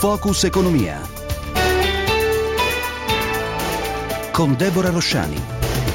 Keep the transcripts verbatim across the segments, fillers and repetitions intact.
Focus Economia con Deborah Rosciani.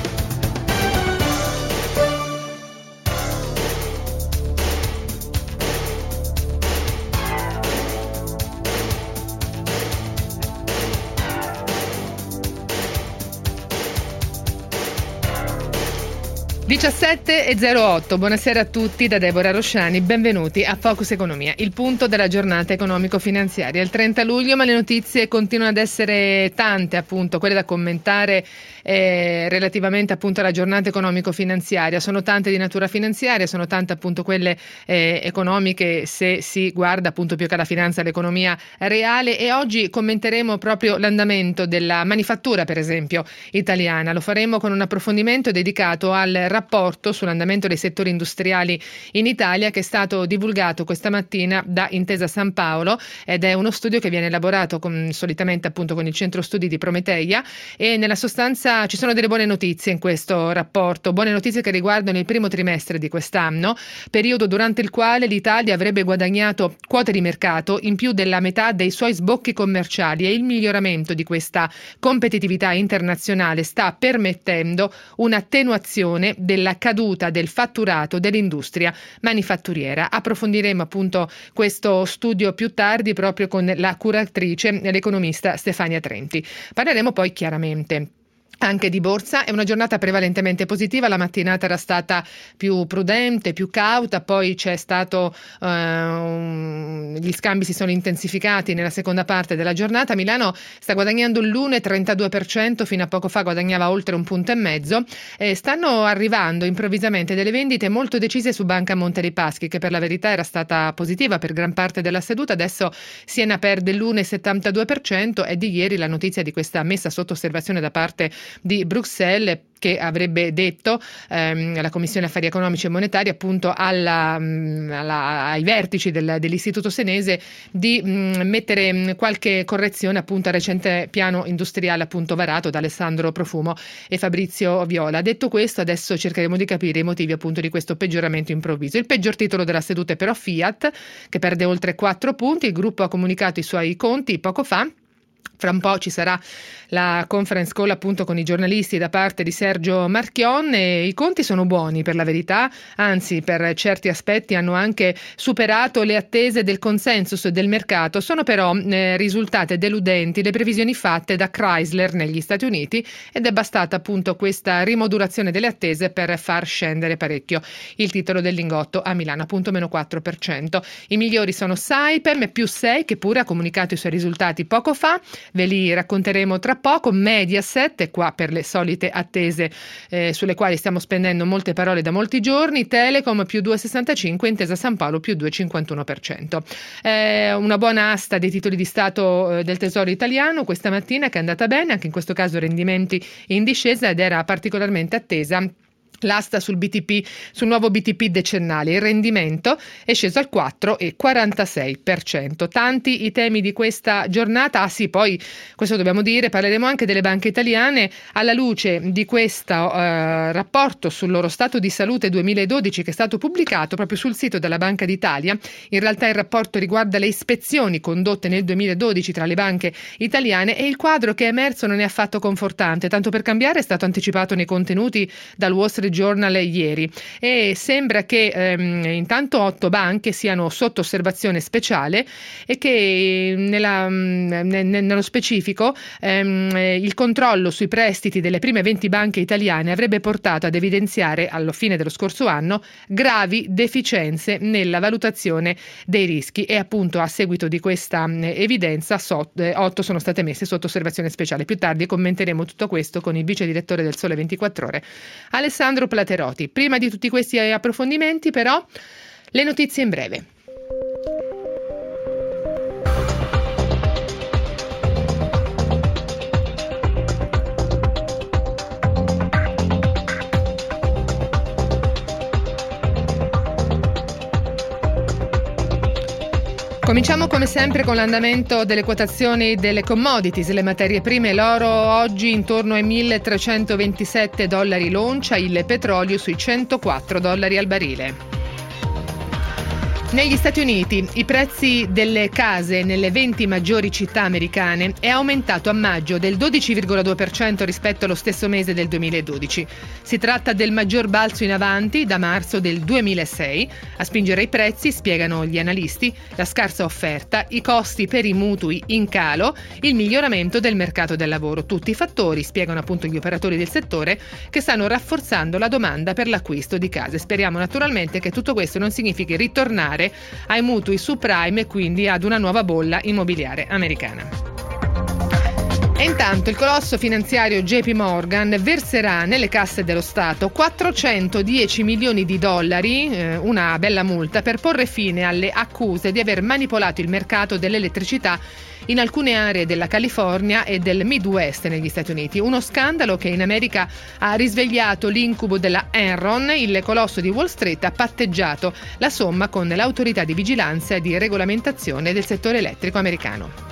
diciassette e zero otto, buonasera a tutti da Deborah Rosciani, benvenuti a Focus Economia, il punto della giornata economico-finanziaria. Il trenta luglio, ma le notizie continuano ad essere tante, appunto, quelle da commentare eh, relativamente appunto alla giornata economico-finanziaria. Sono tante di natura finanziaria, sono tante appunto quelle eh, economiche, se si guarda appunto più che alla finanza, all'economia reale, e oggi commenteremo proprio l'andamento della manifattura, per esempio, italiana. Lo faremo con un approfondimento dedicato al rapporto rapporto sull'andamento dei settori industriali in Italia, che è stato divulgato questa mattina da Intesa San Paolo, ed è uno studio che viene elaborato con, solitamente appunto con il centro studi di Prometeia, e nella sostanza ci sono delle buone notizie in questo rapporto, buone notizie che riguardano il primo trimestre di quest'anno, periodo durante il quale l'Italia avrebbe guadagnato quote di mercato in più della metà dei suoi sbocchi commerciali, e il miglioramento di questa competitività internazionale sta permettendo un'attenuazione della caduta del fatturato dell'industria manifatturiera. Approfondiremo appunto questo studio più tardi proprio con la curatrice, l'economista Stefania Trenti. Parleremo poi chiaramente anche di borsa. È una giornata prevalentemente positiva, la mattinata era stata più prudente, più cauta, poi c'è stato uh, un... gli scambi si sono intensificati nella seconda parte della giornata. Milano sta guadagnando l'uno virgola trentadue per cento, fino a poco fa guadagnava oltre un punto e mezzo. E stanno arrivando improvvisamente delle vendite molto decise su Banca Monte dei Paschi, che per la verità era stata positiva per gran parte della seduta. Adesso Siena perde l'uno virgola settantadue per cento, e di ieri la notizia di questa messa sotto osservazione da parte di Bruxelles, che avrebbe detto ehm, la Commissione Affari Economici e Monetari appunto alla, alla, ai vertici del, dell'Istituto Senese di mh, mettere mh, qualche correzione appunto al recente piano industriale appunto varato da Alessandro Profumo e Fabrizio Viola. Detto questo, adesso cercheremo di capire i motivi appunto di questo peggioramento improvviso. Il peggior titolo della seduta è però Fiat, che perde oltre quattro punti. Il gruppo ha comunicato i suoi conti poco fa. Fra un po' ci sarà la conference call appunto con i giornalisti da parte di Sergio Marchion, e i conti sono buoni per la verità, anzi per certi aspetti hanno anche superato le attese del consensus del mercato. Sono però eh, risultate deludenti le previsioni fatte da Chrysler negli Stati Uniti, ed è bastata appunto questa rimodulazione delle attese per far scendere parecchio il titolo del Lingotto a Milano, appunto meno quattro per cento. I migliori sono Saipem, più sei, che pure ha comunicato i suoi risultati poco fa. Ve li racconteremo tra poco. Mediaset è qua per le solite attese eh, sulle quali stiamo spendendo molte parole da molti giorni. Telecom più due virgola sessantacinque, Intesa San Paolo più due virgola cinquantuno per cento. Eh, una buona asta dei titoli di Stato eh, del Tesoro italiano questa mattina, che è andata bene, anche in questo caso rendimenti in discesa, ed era particolarmente attesa l'asta sul B T P, sul nuovo B T P decennale. Il rendimento è sceso al quattro virgola quarantasei per cento. Tanti i temi di questa giornata. Ah sì, poi questo dobbiamo dire, parleremo anche delle banche italiane alla luce di questo uh, rapporto sul loro stato di salute duemiladodici, che è stato pubblicato proprio sul sito della Banca d'Italia. In realtà il rapporto riguarda le ispezioni condotte nel duemiladodici tra le banche italiane, e il quadro che è emerso non è affatto confortante. Tanto per cambiare, è stato anticipato nei contenuti dal Wall Street Journal ieri, e sembra che ehm, intanto otto banche siano sotto osservazione speciale, e che nella, ne, nello specifico ehm, il controllo sui prestiti delle prime venti banche italiane avrebbe portato ad evidenziare alla fine dello scorso anno gravi deficienze nella valutazione dei rischi, e appunto a seguito di questa evidenza so, eh, otto sono state messe sotto osservazione speciale. Più tardi commenteremo tutto questo con il vice direttore del Sole ventiquattro Ore, Alessandro Platerotti. Prima di tutti questi approfondimenti, però, le notizie in breve. Cominciamo come sempre con l'andamento delle quotazioni delle commodities, le materie prime. L'oro oggi intorno ai milletrecentoventisette dollari l'oncia, il petrolio sui centoquattro dollari al barile. Negli Stati Uniti i prezzi delle case nelle venti maggiori città americane è aumentato a maggio del dodici virgola due per cento rispetto allo stesso mese del duemiladodici. Si tratta del maggior balzo in avanti da marzo del duemilasei. A spingere i prezzi, spiegano gli analisti, la scarsa offerta, i costi per i mutui in calo, il miglioramento del mercato del lavoro. Tutti i fattori, spiegano appunto gli operatori del settore, che stanno rafforzando la domanda per l'acquisto di case. Speriamo naturalmente che tutto questo non significhi ritornare ai mutui subprime e quindi ad una nuova bolla immobiliare americana. E intanto il colosso finanziario J P Morgan verserà nelle casse dello Stato quattrocentodieci milioni di dollari, eh, una bella multa, per porre fine alle accuse di aver manipolato il mercato dell'elettricità in alcune aree della California e del Midwest negli Stati Uniti. Uno scandalo che in America ha risvegliato l'incubo della Enron. Il colosso di Wall Street ha patteggiato la somma con l'autorità di vigilanza e di regolamentazione del settore elettrico americano.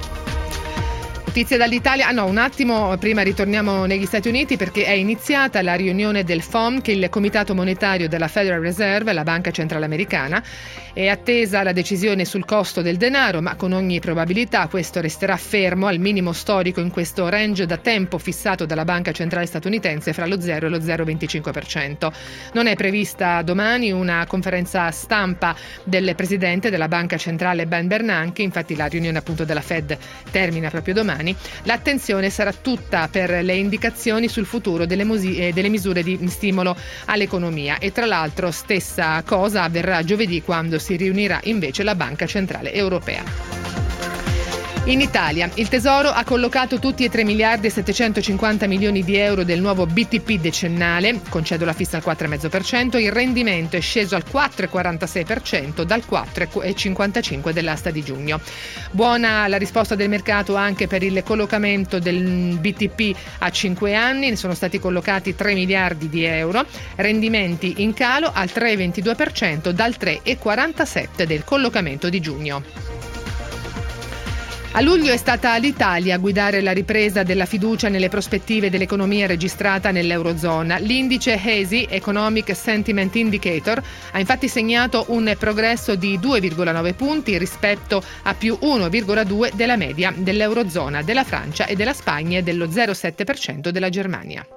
Notizie dall'Italia. Ah no, un attimo, prima ritorniamo negli Stati Uniti perché è iniziata la riunione del F O M, che è il Comitato Monetario della Federal Reserve, la Banca Centrale Americana. È attesa la decisione sul costo del denaro, ma con ogni probabilità questo resterà fermo al minimo storico in questo range da tempo fissato dalla Banca Centrale statunitense fra lo zero e lo zero virgola venticinque per cento. Non è prevista domani una conferenza stampa del presidente della Banca Centrale Ben Bernanke, infatti la riunione appunto della Fed termina proprio domani. L'attenzione sarà tutta per le indicazioni sul futuro delle, musi- eh, delle misure di stimolo all'economia e tra l'altro stessa cosa avverrà giovedì quando si riunirà invece la Banca Centrale Europea. In Italia il Tesoro ha collocato tutti e tre miliardi e settecentocinquanta milioni di euro del nuovo B T P decennale, con cedola fissa al quattro virgola cinque per cento, il rendimento è sceso al quattro virgola quarantasei per cento dal quattro virgola cinquantacinque per cento dell'asta di giugno. Buona la risposta del mercato anche per il collocamento del B T P a cinque anni, ne sono stati collocati tre miliardi di euro, rendimenti in calo al tre virgola ventidue per cento dal tre virgola quarantasette per cento del collocamento di giugno. A luglio è stata l'Italia a guidare la ripresa della fiducia nelle prospettive dell'economia registrata nell'Eurozona. L'indice E S I, Economic Sentiment Indicator, ha infatti segnato un progresso di due virgola nove punti rispetto a più uno virgola due della media dell'Eurozona, della Francia e della Spagna e dello zero virgola sette per cento della Germania.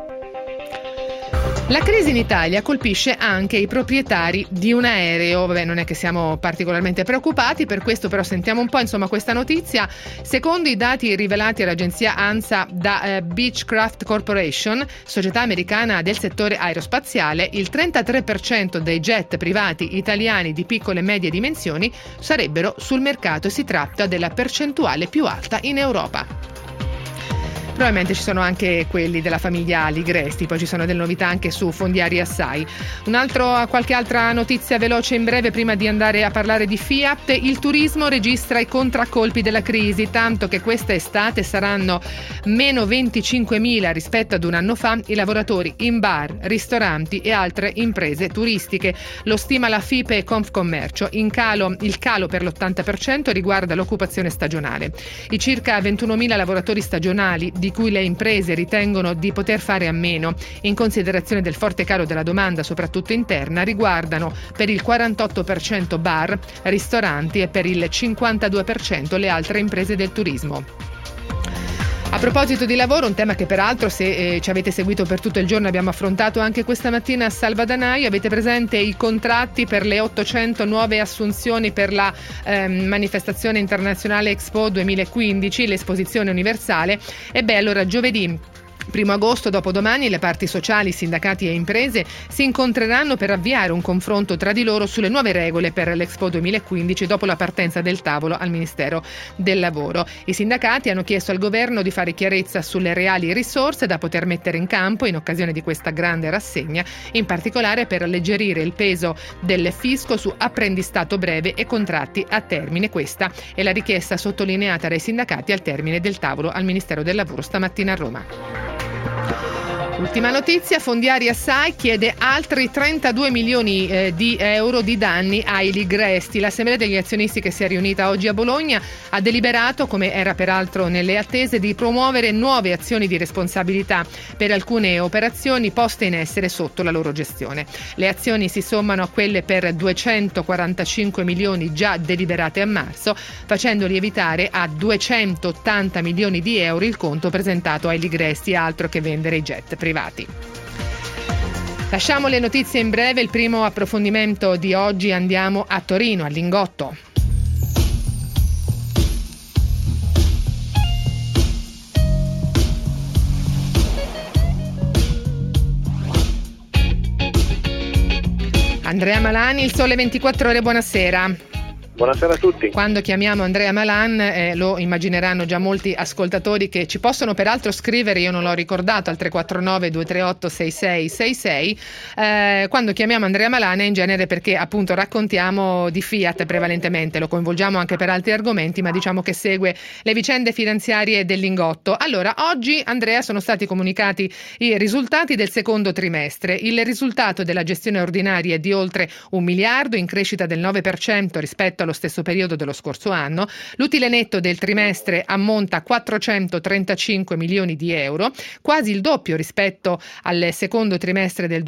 La crisi in Italia colpisce anche i proprietari di un aereo. Vabbè, non è che siamo particolarmente preoccupati, per questo però sentiamo un po' insomma questa notizia. Secondo i dati rivelati all'agenzia ANSA da eh, Beechcraft Corporation, società americana del settore aerospaziale, il trentatré per cento dei jet privati italiani di piccole e medie dimensioni sarebbero sul mercato e si tratta della percentuale più alta in Europa. Probabilmente ci sono anche quelli della famiglia Ligresti, poi ci sono delle novità anche su Fondiari Assai. Un altro, qualche altra notizia veloce in breve prima di andare a parlare di Fiat. Il turismo registra i contraccolpi della crisi, tanto che questa estate saranno meno venticinquemila rispetto ad un anno fa i lavoratori in bar, ristoranti e altre imprese turistiche. Lo stima la FIPE e Confcommercio. In calo, il calo per l'ottanta per cento riguarda l'occupazione stagionale. I circa ventunomila lavoratori stagionali di cui le imprese ritengono di poter fare a meno, in considerazione del forte calo della domanda, soprattutto interna, riguardano per il quarantotto per cento bar, ristoranti e per il cinquantadue per cento le altre imprese del turismo. A proposito di lavoro, un tema che peraltro, se eh, ci avete seguito per tutto il giorno, abbiamo affrontato anche questa mattina a Salvadanaio. Avete presente i contratti per le ottocento nuove assunzioni per la eh, manifestazione internazionale Expo duemilaquindici, l'esposizione universale? E beh, allora giovedì primo agosto, dopodomani, le parti sociali, sindacati e imprese si incontreranno per avviare un confronto tra di loro sulle nuove regole per l'Expo duemilaquindici dopo la partenza del tavolo al Ministero del Lavoro. I sindacati hanno chiesto al governo di fare chiarezza sulle reali risorse da poter mettere in campo in occasione di questa grande rassegna, in particolare per alleggerire il peso del fisco su apprendistato breve e contratti a termine. Questa è la richiesta sottolineata dai sindacati al termine del tavolo al Ministero del Lavoro stamattina a Roma. Ultima notizia, Fondiaria S A I chiede altri trentadue milioni eh, di euro di danni ai Ligresti. L'Assemblea degli azionisti, che si è riunita oggi a Bologna, ha deliberato, come era peraltro nelle attese, di promuovere nuove azioni di responsabilità per alcune operazioni poste in essere sotto la loro gestione. Le azioni si sommano a quelle per duecentoquarantacinque milioni già deliberate a marzo, facendo lievitare a duecentottanta milioni di euro il conto presentato ai Ligresti, altro che vendere i jet privati. Lasciamo le notizie in breve, il primo approfondimento di oggi andiamo a Torino, al Lingotto. Andrea Malani, Il Sole ventiquattro Ore, buonasera. Buonasera a tutti. Quando chiamiamo Andrea Malan eh, lo immagineranno già molti ascoltatori, che ci possono peraltro scrivere, io non l'ho ricordato, al tre quattro nove due tre otto sei sei sei sei. Eh, quando chiamiamo Andrea Malan è in genere perché appunto raccontiamo di Fiat prevalentemente, lo coinvolgiamo anche per altri argomenti, ma diciamo che segue le vicende finanziarie del Lingotto. Allora, oggi, Andrea, sono stati comunicati i risultati del secondo trimestre. Il risultato della gestione ordinaria è di oltre un miliardo, in crescita del nove per cento rispetto allo stesso periodo dello scorso anno. L'utile netto del trimestre ammonta a quattrocentotrentacinque milioni di euro, quasi il doppio rispetto al secondo trimestre del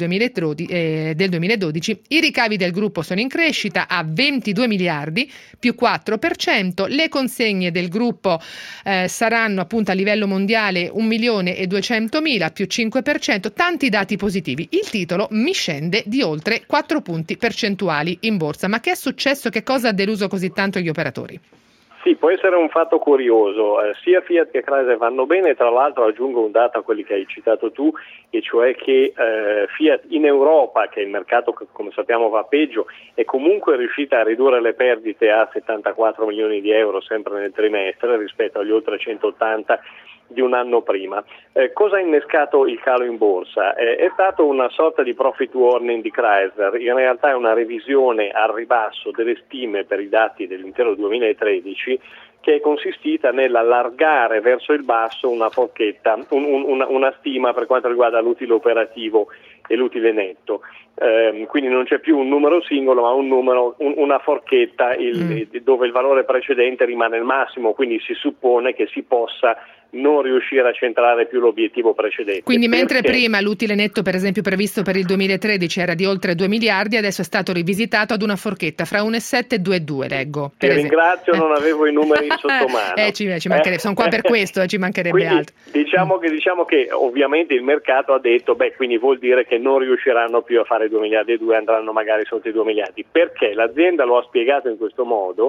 duemiladodici. I ricavi del gruppo sono in crescita a ventidue miliardi, più quattro per cento. Le consegne del gruppo eh, saranno appunto a livello mondiale un milione e duecentomila, più cinque per cento. Tanti dati positivi. Il titolo mi scende di oltre quattro punti percentuali in borsa. Ma che è successo? Che cosa ha deluso così tanto gli operatori? Sì, può essere un fatto curioso, eh, sia Fiat che Chrysler vanno bene, tra l'altro aggiungo un dato a quelli che hai citato tu, e cioè che eh, Fiat in Europa, che è il mercato che come sappiamo va peggio, è comunque riuscita a ridurre le perdite a settantaquattro milioni di euro sempre nel trimestre rispetto agli oltre centottanta di un anno prima. Eh, cosa ha innescato il calo in borsa? Eh, è stato una sorta di profit warning di Chrysler, in realtà è una revisione al ribasso delle stime per i dati dell'intero duemilatredici, che è consistita nell'allargare verso il basso una forchetta, un, un, una, una stima per quanto riguarda l'utile operativo e l'utile netto. Eh, quindi non c'è più un numero singolo, ma un numero, un, una forchetta il, mm. dove il valore precedente rimane il massimo, quindi si suppone che si possa non riuscire a centrare più l'obiettivo precedente. Quindi mentre Perché? prima l'utile netto, per esempio, previsto per il duemilatredici era di oltre due miliardi, adesso è stato rivisitato ad una forchetta fra uno virgola sette e due virgola due, leggo. Ti ringrazio, non avevo i numeri sotto mano. eh, ci, ci mancherebbe, sono qua per questo, eh, ci mancherebbe quindi, altro. Diciamo che, diciamo che ovviamente il mercato ha detto, beh, quindi vuol dire che non riusciranno più a fare due miliardi e due, andranno magari sotto i due miliardi. Perché? L'azienda lo ha spiegato in questo modo.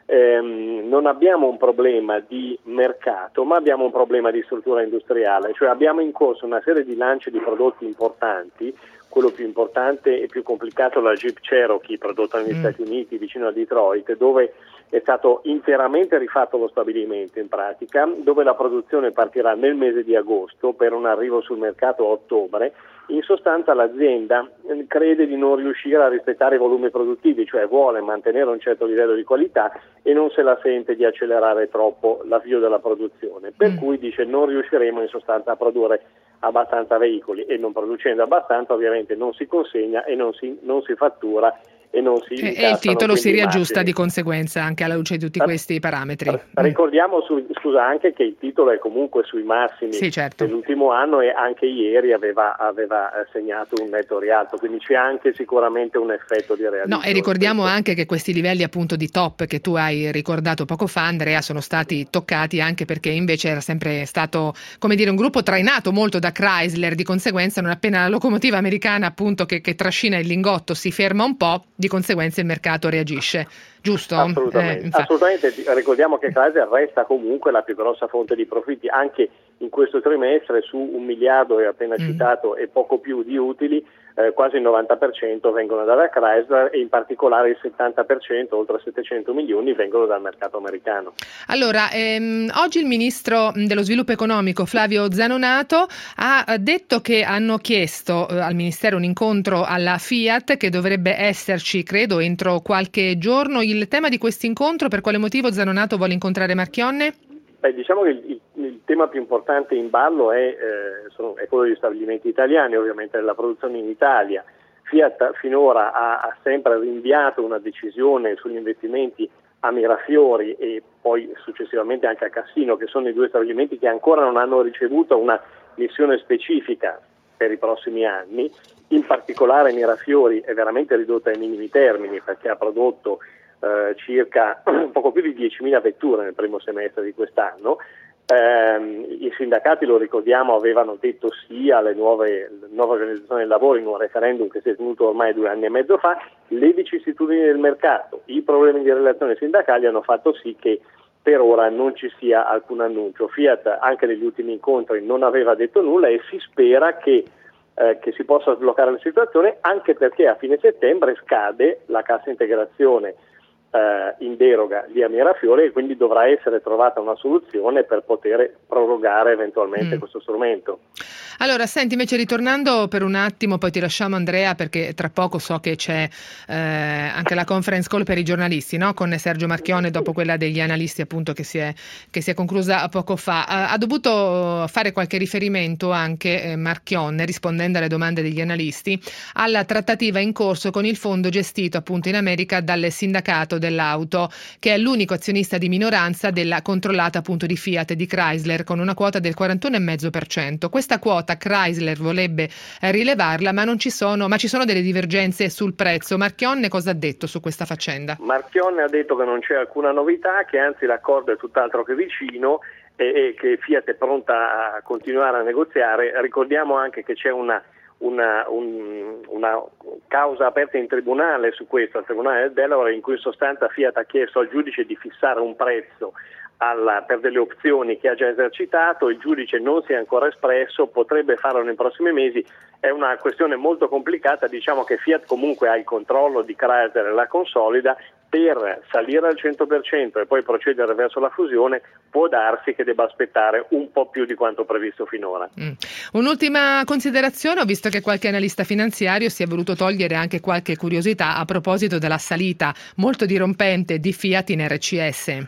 Ehm, non abbiamo un problema di mercato, ma abbiamo un problema di struttura industriale, cioè abbiamo in corso una serie di lanci di prodotti importanti. Quello più importante e più complicato è la Jeep Cherokee, prodotta negli mm. Stati Uniti vicino a Detroit, dove è stato interamente rifatto lo stabilimento in pratica, dove la produzione partirà nel mese di agosto per un arrivo sul mercato a ottobre. In sostanza l'azienda crede di non riuscire a rispettare i volumi produttivi, cioè vuole mantenere un certo livello di qualità e non se la sente di accelerare troppo l'avvio della produzione, per mm. cui dice non riusciremo in sostanza a produrre abbastanza veicoli, e non producendo abbastanza ovviamente non si consegna e non si, non si fattura e non si e, e il titolo si riaggiusta immagini. Di conseguenza anche alla luce di tutti questi parametri. Ricordiamo su, scusa anche che il titolo è comunque sui massimi sì, certo. dell'ultimo anno, e anche ieri aveva, aveva segnato un netto rialzo, quindi c'è anche sicuramente un effetto di realismo. No, e ricordiamo anche che questi livelli appunto di top che tu hai ricordato poco fa, Andrea, sono stati toccati anche perché invece era sempre stato, come dire, un gruppo trainato molto da Chrysler, di conseguenza non appena la locomotiva americana appunto che, che trascina il Lingotto si ferma un po', di conseguenza il mercato reagisce, giusto? Assolutamente, eh, assolutamente. Ricordiamo che Chrysler resta comunque la più grossa fonte di profitti anche in questo trimestre, su un miliardo è appena mm. citato e poco più di utili, eh, quasi il novanta per cento vengono dalla Chrysler e in particolare il settanta per cento, oltre settecento milioni, vengono dal mercato americano. Allora, ehm, oggi il ministro dello sviluppo economico Flavio Zanonato ha detto che hanno chiesto eh, al ministero un incontro alla Fiat, che dovrebbe esserci credo entro qualche giorno. Il tema di questo incontro, per quale motivo Zanonato vuole incontrare Marchionne? Beh, diciamo che il, il, il tema più importante in ballo è, eh, sono, è quello degli stabilimenti italiani, ovviamente della produzione in Italia. Fiat finora ha, ha sempre rinviato una decisione sugli investimenti a Mirafiori e poi successivamente anche a Cassino, che sono i due stabilimenti che ancora non hanno ricevuto una missione specifica per i prossimi anni. In particolare Mirafiori è veramente ridotta ai minimi termini perché ha prodotto eh, circa poco più di diecimila vetture nel primo semestre di quest'anno. Eh, I sindacati, lo ricordiamo, avevano detto sì alle nuove, nuove organizzazioni del lavoro in un referendum che si è tenuto ormai due anni e mezzo fa. Le vicissitudini del mercato, i problemi di relazioni sindacali hanno fatto sì che per ora non ci sia alcun annuncio. Fiat anche negli ultimi incontri non aveva detto nulla e si spera che, eh, che si possa sbloccare la situazione, anche perché a fine settembre scade la cassa integrazione eh, in deroga di Mirafiori e quindi dovrà essere trovata una soluzione per poter prorogare eventualmente mm. questo strumento. Allora, senti, invece ritornando per un attimo, poi ti lasciamo Andrea perché tra poco so che c'è eh, anche la conference call per i giornalisti, no? Con Sergio Marchionne dopo quella degli analisti appunto che si è, che si è conclusa poco fa. Uh, ha dovuto fare qualche riferimento anche eh, Marchionne, rispondendo alle domande degli analisti, alla trattativa in corso con il fondo gestito appunto in America dal sindacato dell'auto, che è l'unico azionista di minoranza della controllata appunto di Fiat e di Chrysler, con una quota del quarantuno virgola cinque per cento. Questa quota Chrysler vorrebbe rilevarla, ma non ci sono, ma ci sono delle divergenze sul prezzo. Marchionne cosa ha detto su questa faccenda? Marchionne ha detto che non c'è alcuna novità, che anzi l'accordo è tutt'altro che vicino e, e che Fiat è pronta a continuare a negoziare. Ricordiamo anche che c'è una, una, un, una causa aperta in tribunale su questo, al Tribunale del Delaware, in cui in sostanza Fiat ha chiesto al giudice di fissare un prezzo Alla, per delle opzioni che ha già esercitato. Il giudice non si è ancora espresso, potrebbe farlo nei prossimi mesi. È una questione molto complicata, diciamo che Fiat comunque ha il controllo di Chrysler e la consolida. Per salire al cento per cento e poi procedere verso la fusione può darsi che debba aspettare un po' più di quanto previsto finora. Mm. Un'ultima considerazione: ho visto che qualche analista finanziario si è voluto togliere anche qualche curiosità a proposito della salita molto dirompente di Fiat in R C S.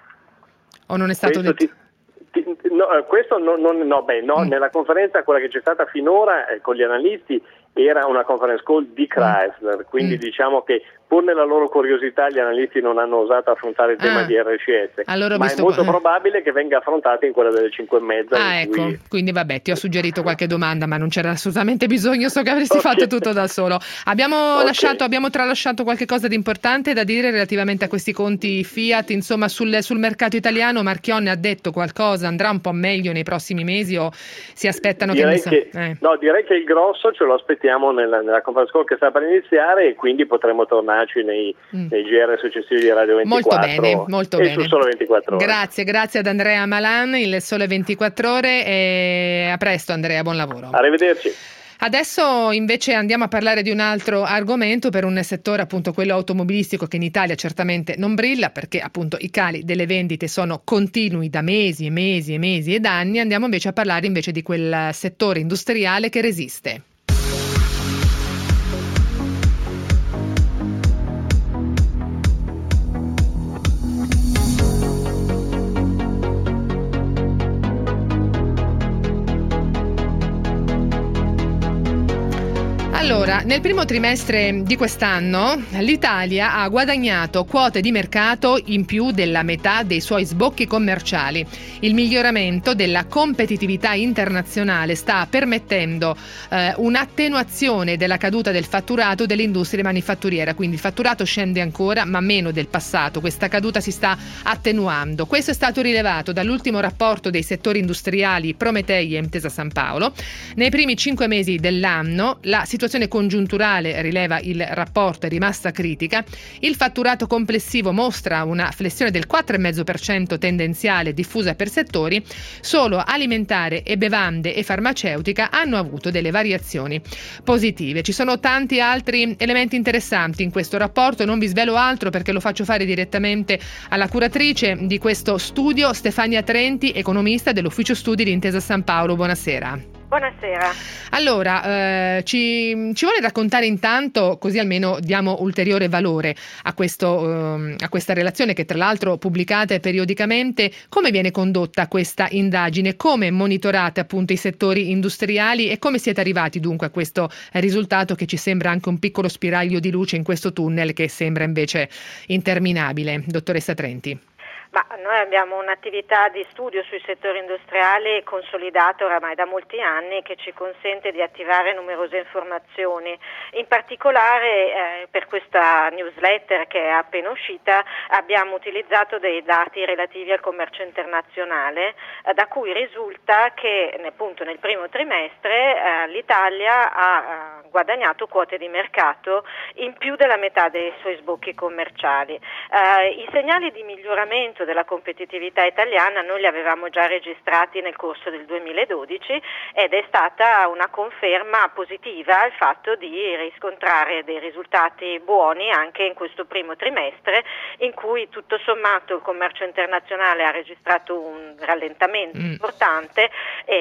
O non è stato questo detto? Ti, ti, no, questo no, non, no, beh, no, mm. nella conferenza, quella che c'è stata finora eh, con gli analisti, era una conference call di Chrysler, quindi mm. diciamo che pur nella loro curiosità gli analisti non hanno osato affrontare il tema ah. di R C S, allora, ma è molto qua... probabile che venga affrontato in quella delle cinque e mezza. Ah, ecco, cui... quindi vabbè, ti ho suggerito qualche domanda, ma non c'era assolutamente bisogno, so che avresti okay. fatto tutto da solo. Abbiamo okay. lasciato, abbiamo tralasciato qualche cosa di importante da dire relativamente a questi conti Fiat, insomma sul, sul mercato italiano. Marchionne ha detto qualcosa, andrà un po' meglio nei prossimi mesi o si aspettano direi che... che eh. No, direi che il grosso ce lo aspettiamo nella, nella conference call che sta per iniziare e quindi potremo tornare Nei, mm. nei G R successivi di Radio ventiquattro. Molto bene, molto e bene. Su Sole ventiquattro Ore. Grazie, grazie ad Andrea Malan, il Sole ventiquattro Ore, e a presto Andrea, buon lavoro. Arrivederci. Adesso invece andiamo a parlare di un altro argomento, per un settore appunto quello automobilistico che in Italia certamente non brilla perché appunto i cali delle vendite sono continui da mesi e mesi e mesi ed anni. Andiamo invece a parlare invece di quel settore industriale che resiste. Allora, nel primo trimestre di quest'anno l'Italia ha guadagnato quote di mercato in più della metà dei suoi sbocchi commerciali. Il miglioramento della competitività internazionale sta permettendo eh, un'attenuazione della caduta del fatturato dell'industria manifatturiera, quindi il fatturato scende ancora ma meno del passato, questa caduta si sta attenuando. Questo è stato rilevato dall'ultimo rapporto dei settori industriali Prometei e Intesa San Paolo. Nei primi cinque mesi dell'anno la situazione congiunturale, rileva il rapporto, è rimasta critica. Il fatturato complessivo mostra una flessione del quattro virgola cinque per cento tendenziale diffusa per settori. Solo alimentare e bevande e farmaceutica hanno avuto delle variazioni positive. Ci sono tanti altri elementi interessanti in questo rapporto, non vi svelo altro perché lo faccio fare direttamente alla curatrice di questo studio, Stefania Trenti, economista dell'Ufficio Studi di Intesa San Paolo. Buonasera. Buonasera. Allora, eh, ci, ci vuole raccontare intanto, così almeno diamo ulteriore valore a, questo, eh, a questa relazione che tra l'altro pubblicate periodicamente, come viene condotta questa indagine, come monitorate appunto i settori industriali e come siete arrivati dunque a questo risultato che ci sembra anche un piccolo spiraglio di luce in questo tunnel che sembra invece interminabile. Dottoressa Trenti. Ma noi abbiamo un'attività di studio sui settori industriali consolidata oramai da molti anni che ci consente di attivare numerose informazioni. In particolare eh, per questa newsletter che è appena uscita abbiamo utilizzato dei dati relativi al commercio internazionale eh, da cui risulta che appunto nel primo trimestre eh, l'Italia ha eh, guadagnato quote di mercato in più della metà dei suoi sbocchi commerciali. Eh, I segnali di miglioramento della competitività italiana noi li avevamo già registrati nel corso del duemiladodici ed è stata una conferma positiva il fatto di riscontrare dei risultati buoni anche in questo primo trimestre in cui tutto sommato il commercio internazionale ha registrato un rallentamento mm. importante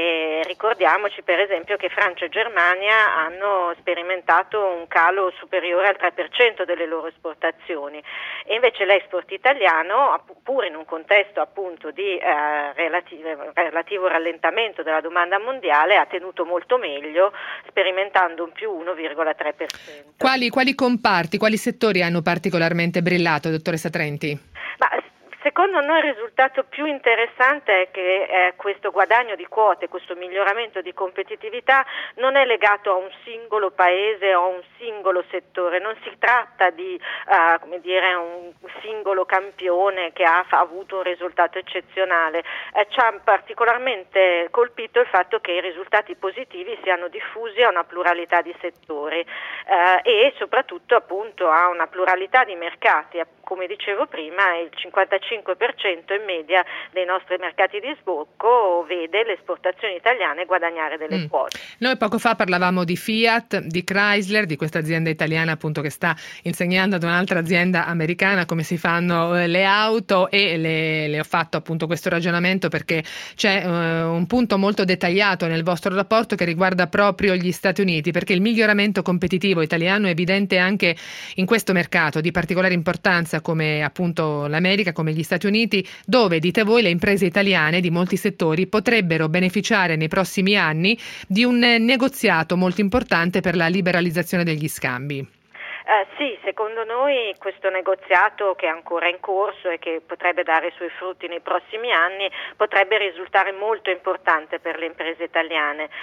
e ricordiamoci per esempio che Francia e Germania hanno sperimentato un calo superiore al tre per cento delle loro esportazioni e invece l'export italiano pure in un contesto appunto di eh, relativo, relativo rallentamento della domanda mondiale ha tenuto molto meglio sperimentando un più uno virgola tre per cento. Quali, quali comparti, quali settori hanno particolarmente brillato, dottoressa Trenti? Ma, secondo noi il risultato più interessante è che eh, questo guadagno di quote, questo miglioramento di competitività non è legato a un singolo paese o a un singolo settore, non si tratta di uh, come dire, un singolo campione che ha, ha avuto un risultato eccezionale. Eh, ci ha particolarmente colpito il fatto che i risultati positivi siano diffusi a una pluralità di settori eh, e soprattutto appunto a una pluralità di mercati. Come dicevo prima, il cinquantacinque per cento in media dei nostri mercati di sbocco vede le esportazioni italiane guadagnare delle mm. quote. Noi poco fa parlavamo di Fiat, di Chrysler, di questa azienda italiana appunto che sta insegnando ad un'altra azienda americana come si fanno eh, le auto e le, le ho fatto appunto questo ragionamento perché c'è eh, un punto molto dettagliato nel vostro rapporto che riguarda proprio gli Stati Uniti, perché il miglioramento competitivo italiano è evidente anche in questo mercato di particolare importanza come appunto l'America, come gli Stati Uniti, dove, dite voi, le imprese italiane di molti settori potrebbero beneficiare nei prossimi anni di un negoziato molto importante per la liberalizzazione degli scambi. Eh, sì, secondo noi questo negoziato che è ancora in corso e che potrebbe dare i suoi frutti nei prossimi anni potrebbe risultare molto importante per le imprese italiane. Eh,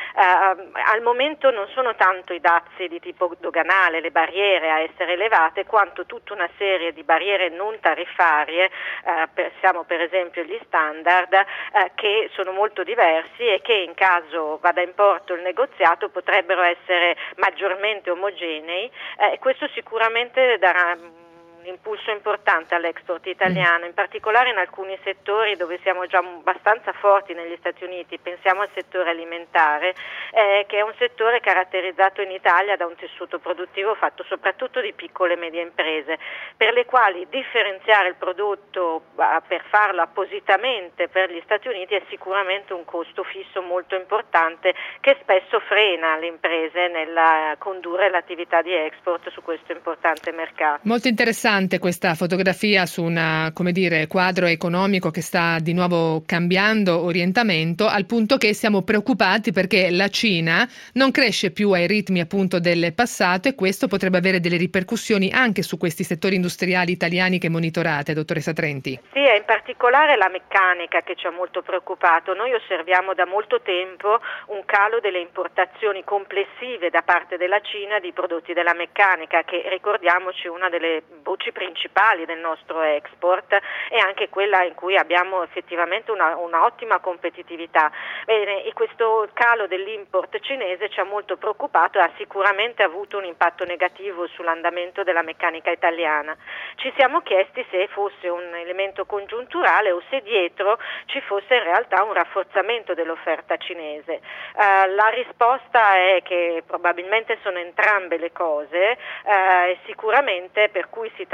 al momento non sono tanto i dazi di tipo doganale, le barriere a essere elevate, quanto tutta una serie di barriere non tariffarie, eh, pensiamo per esempio agli standard, eh, che sono molto diversi e che in caso vada in porto il negoziato potrebbero essere maggiormente omogenei e eh, questo sicuramente darà un impulso importante all'export italiano, in particolare in alcuni settori dove siamo già abbastanza forti negli Stati Uniti. Pensiamo al settore alimentare, eh, che è un settore caratterizzato in Italia da un tessuto produttivo fatto soprattutto di piccole e medie imprese, per le quali differenziare il prodotto eh, per farlo appositamente per gli Stati Uniti è sicuramente un costo fisso molto importante che spesso frena le imprese nel condurre l'attività di export su questo importante mercato. Molto interessante questa fotografia su un, come dire, quadro economico che sta di nuovo cambiando orientamento, al punto che siamo preoccupati perché la Cina non cresce più ai ritmi appunto del passato e questo potrebbe avere delle ripercussioni anche su questi settori industriali italiani che monitorate, dottoressa Trenti. Sì, è in particolare la meccanica che ci ha molto preoccupato. Noi osserviamo da molto tempo un calo delle importazioni complessive da parte della Cina di prodotti della meccanica, che ricordiamoci una delle voci principali del nostro export e anche quella in cui abbiamo effettivamente una, una ottima competitività. Bene, e questo calo dell'import cinese ci ha molto preoccupato e ha sicuramente avuto un impatto negativo sull'andamento della meccanica italiana. Ci siamo chiesti se fosse un elemento congiunturale o se dietro ci fosse in realtà un rafforzamento dell'offerta cinese. Uh, la risposta è che probabilmente sono entrambe le cose, uh, e sicuramente per cui si tratta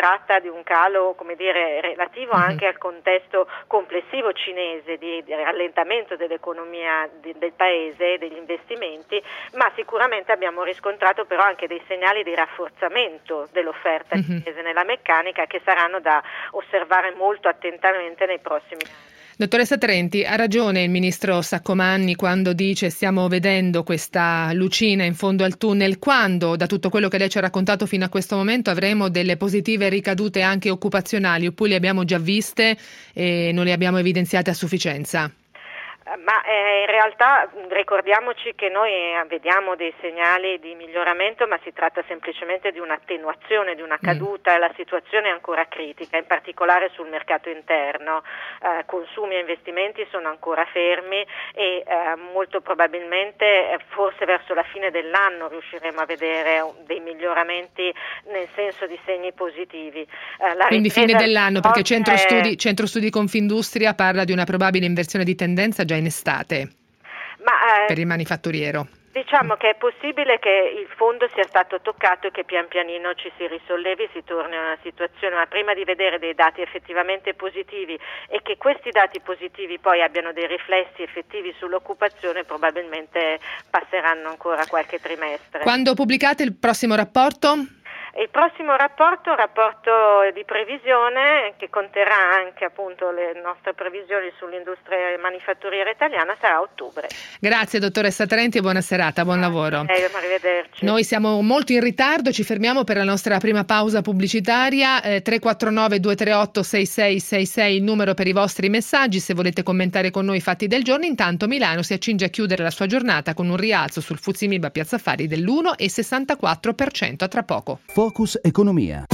tratta di un calo, come dire, relativo mm-hmm. anche al contesto complessivo cinese di, di rallentamento dell'economia di, del paese, degli investimenti, ma sicuramente abbiamo riscontrato però anche dei segnali di rafforzamento dell'offerta mm-hmm. cinese nella meccanica che saranno da osservare molto attentamente nei prossimi anni. Dottoressa Trenti, ha ragione il ministro Saccomanni quando dice stiamo vedendo questa lucina in fondo al tunnel, quando da tutto quello che lei ci ha raccontato fino a questo momento avremo delle positive ricadute anche occupazionali, oppure le abbiamo già viste e non le abbiamo evidenziate a sufficienza? Ma eh, in realtà ricordiamoci che noi vediamo dei segnali di miglioramento, ma si tratta semplicemente di un'attenuazione, di una caduta, mm. la situazione è ancora critica, in particolare sul mercato interno, eh, consumi e investimenti sono ancora fermi e eh, molto probabilmente eh, forse verso la fine dell'anno riusciremo a vedere dei miglioramenti nel senso di segni positivi. Eh, la Quindi fine dell'anno, perché Centro è... Studi, Centro Studi Confindustria parla di una probabile inversione di tendenza già in estate Ma, eh, per il manifatturiero. Diciamo che è possibile che il fondo sia stato toccato e che pian pianino ci si risollevi, si torni a una situazione, ma prima di vedere dei dati effettivamente positivi e che questi dati positivi poi abbiano dei riflessi effettivi sull'occupazione, probabilmente passeranno ancora qualche trimestre. Quando pubblicate il prossimo rapporto? Il prossimo rapporto, rapporto di previsione che conterrà anche appunto le nostre previsioni sull'industria manifatturiera italiana, sarà a ottobre. Grazie dottoressa Trenti e buona serata, buon lavoro. Eh, arrivederci. Noi siamo molto in ritardo, ci fermiamo per la nostra prima pausa pubblicitaria, eh, tre quattro nove due tre otto sei sei sei sei il numero per i vostri messaggi se volete commentare con noi i fatti del giorno. Intanto Milano si accinge a chiudere la sua giornata con un rialzo sul F T S E MIB a Piazza Affari dell'uno virgola sessantaquattro per cento. A tra poco. Focus Economia.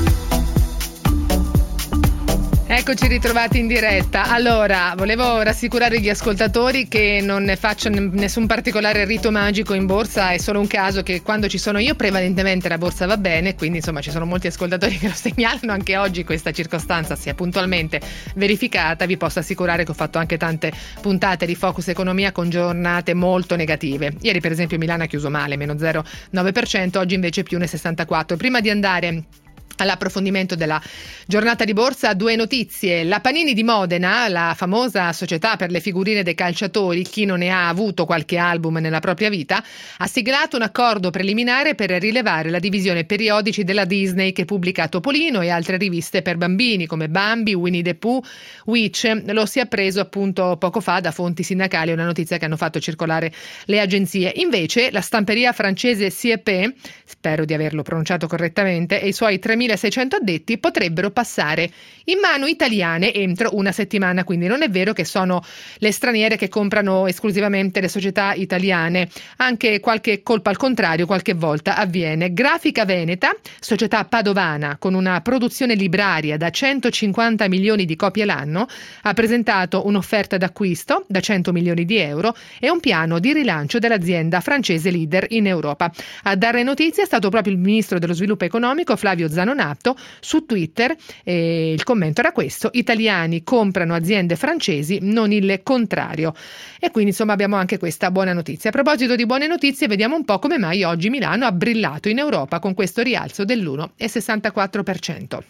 Eccoci ritrovati in diretta. Allora, volevo rassicurare gli ascoltatori che non ne faccio nessun particolare rito magico in borsa, è solo un caso che quando ci sono io prevalentemente la borsa va bene, quindi insomma ci sono molti ascoltatori che lo segnalano, anche oggi questa circostanza si è puntualmente verificata. Vi posso assicurare che ho fatto anche tante puntate di Focus Economia con giornate molto negative. Ieri per esempio Milano ha chiuso male, meno zero virgola nove per cento, oggi invece più uno virgola sessantaquattro. Prima di andare all'approfondimento della giornata di borsa, due notizie. La Panini di Modena, la famosa società per le figurine dei calciatori, chi non ne ha avuto qualche album nella propria vita, ha siglato un accordo preliminare per rilevare la divisione periodici della Disney che pubblica Topolino e altre riviste per bambini come Bambi, Winnie the Pooh, Witch. Lo si è appreso appunto poco fa da fonti sindacali, una notizia che hanno fatto circolare le agenzie. Invece la stamperia francese C E P, spero di averlo pronunciato correttamente, e i suoi tremilaseicento addetti potrebbero passare in mano italiane entro una settimana, quindi non è vero che sono le straniere che comprano esclusivamente le società italiane, anche qualche colpa al contrario qualche volta avviene. Grafica Veneta, società padovana con una produzione libraria da centocinquanta milioni di copie l'anno, ha presentato un'offerta d'acquisto da cento milioni di euro e un piano di rilancio dell'azienda francese leader in Europa. A dare notizia è stato proprio il ministro dello sviluppo economico Flavio Zanonato su Twitter, e il commento era questo: italiani comprano aziende francesi, non il contrario. E quindi insomma abbiamo anche questa buona notizia. A proposito di buone notizie, vediamo un po' come mai oggi Milano ha brillato in Europa con questo rialzo dell'uno virgola sessantaquattro per cento.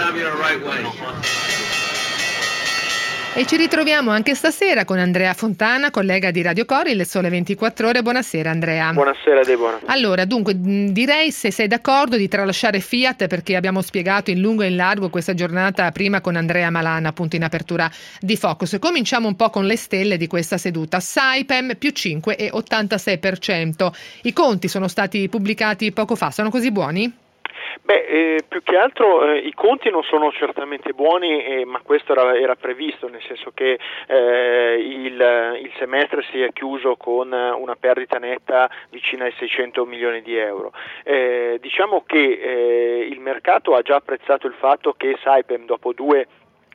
E ci ritroviamo anche stasera con Andrea Fontana, collega di Radio Cori, Il Sole ventiquattro Ore. Buonasera Andrea. Buonasera Deborah. Allora, dunque, direi, se sei d'accordo, di tralasciare Fiat, perché abbiamo spiegato in lungo e in largo questa giornata prima con Andrea Malana, appunto in apertura di Focus. Cominciamo un po' con le stelle di questa seduta. Saipem più cinque virgola ottantasei per cento. I conti sono stati pubblicati poco fa, sono così buoni? Beh, eh, più che altro eh, i conti non sono certamente buoni, eh, ma questo era, era previsto, nel senso che eh, il, il semestre si è chiuso con una perdita netta vicina ai seicento milioni di euro. Eh, diciamo che eh, il mercato ha già apprezzato il fatto che Saipem, dopo due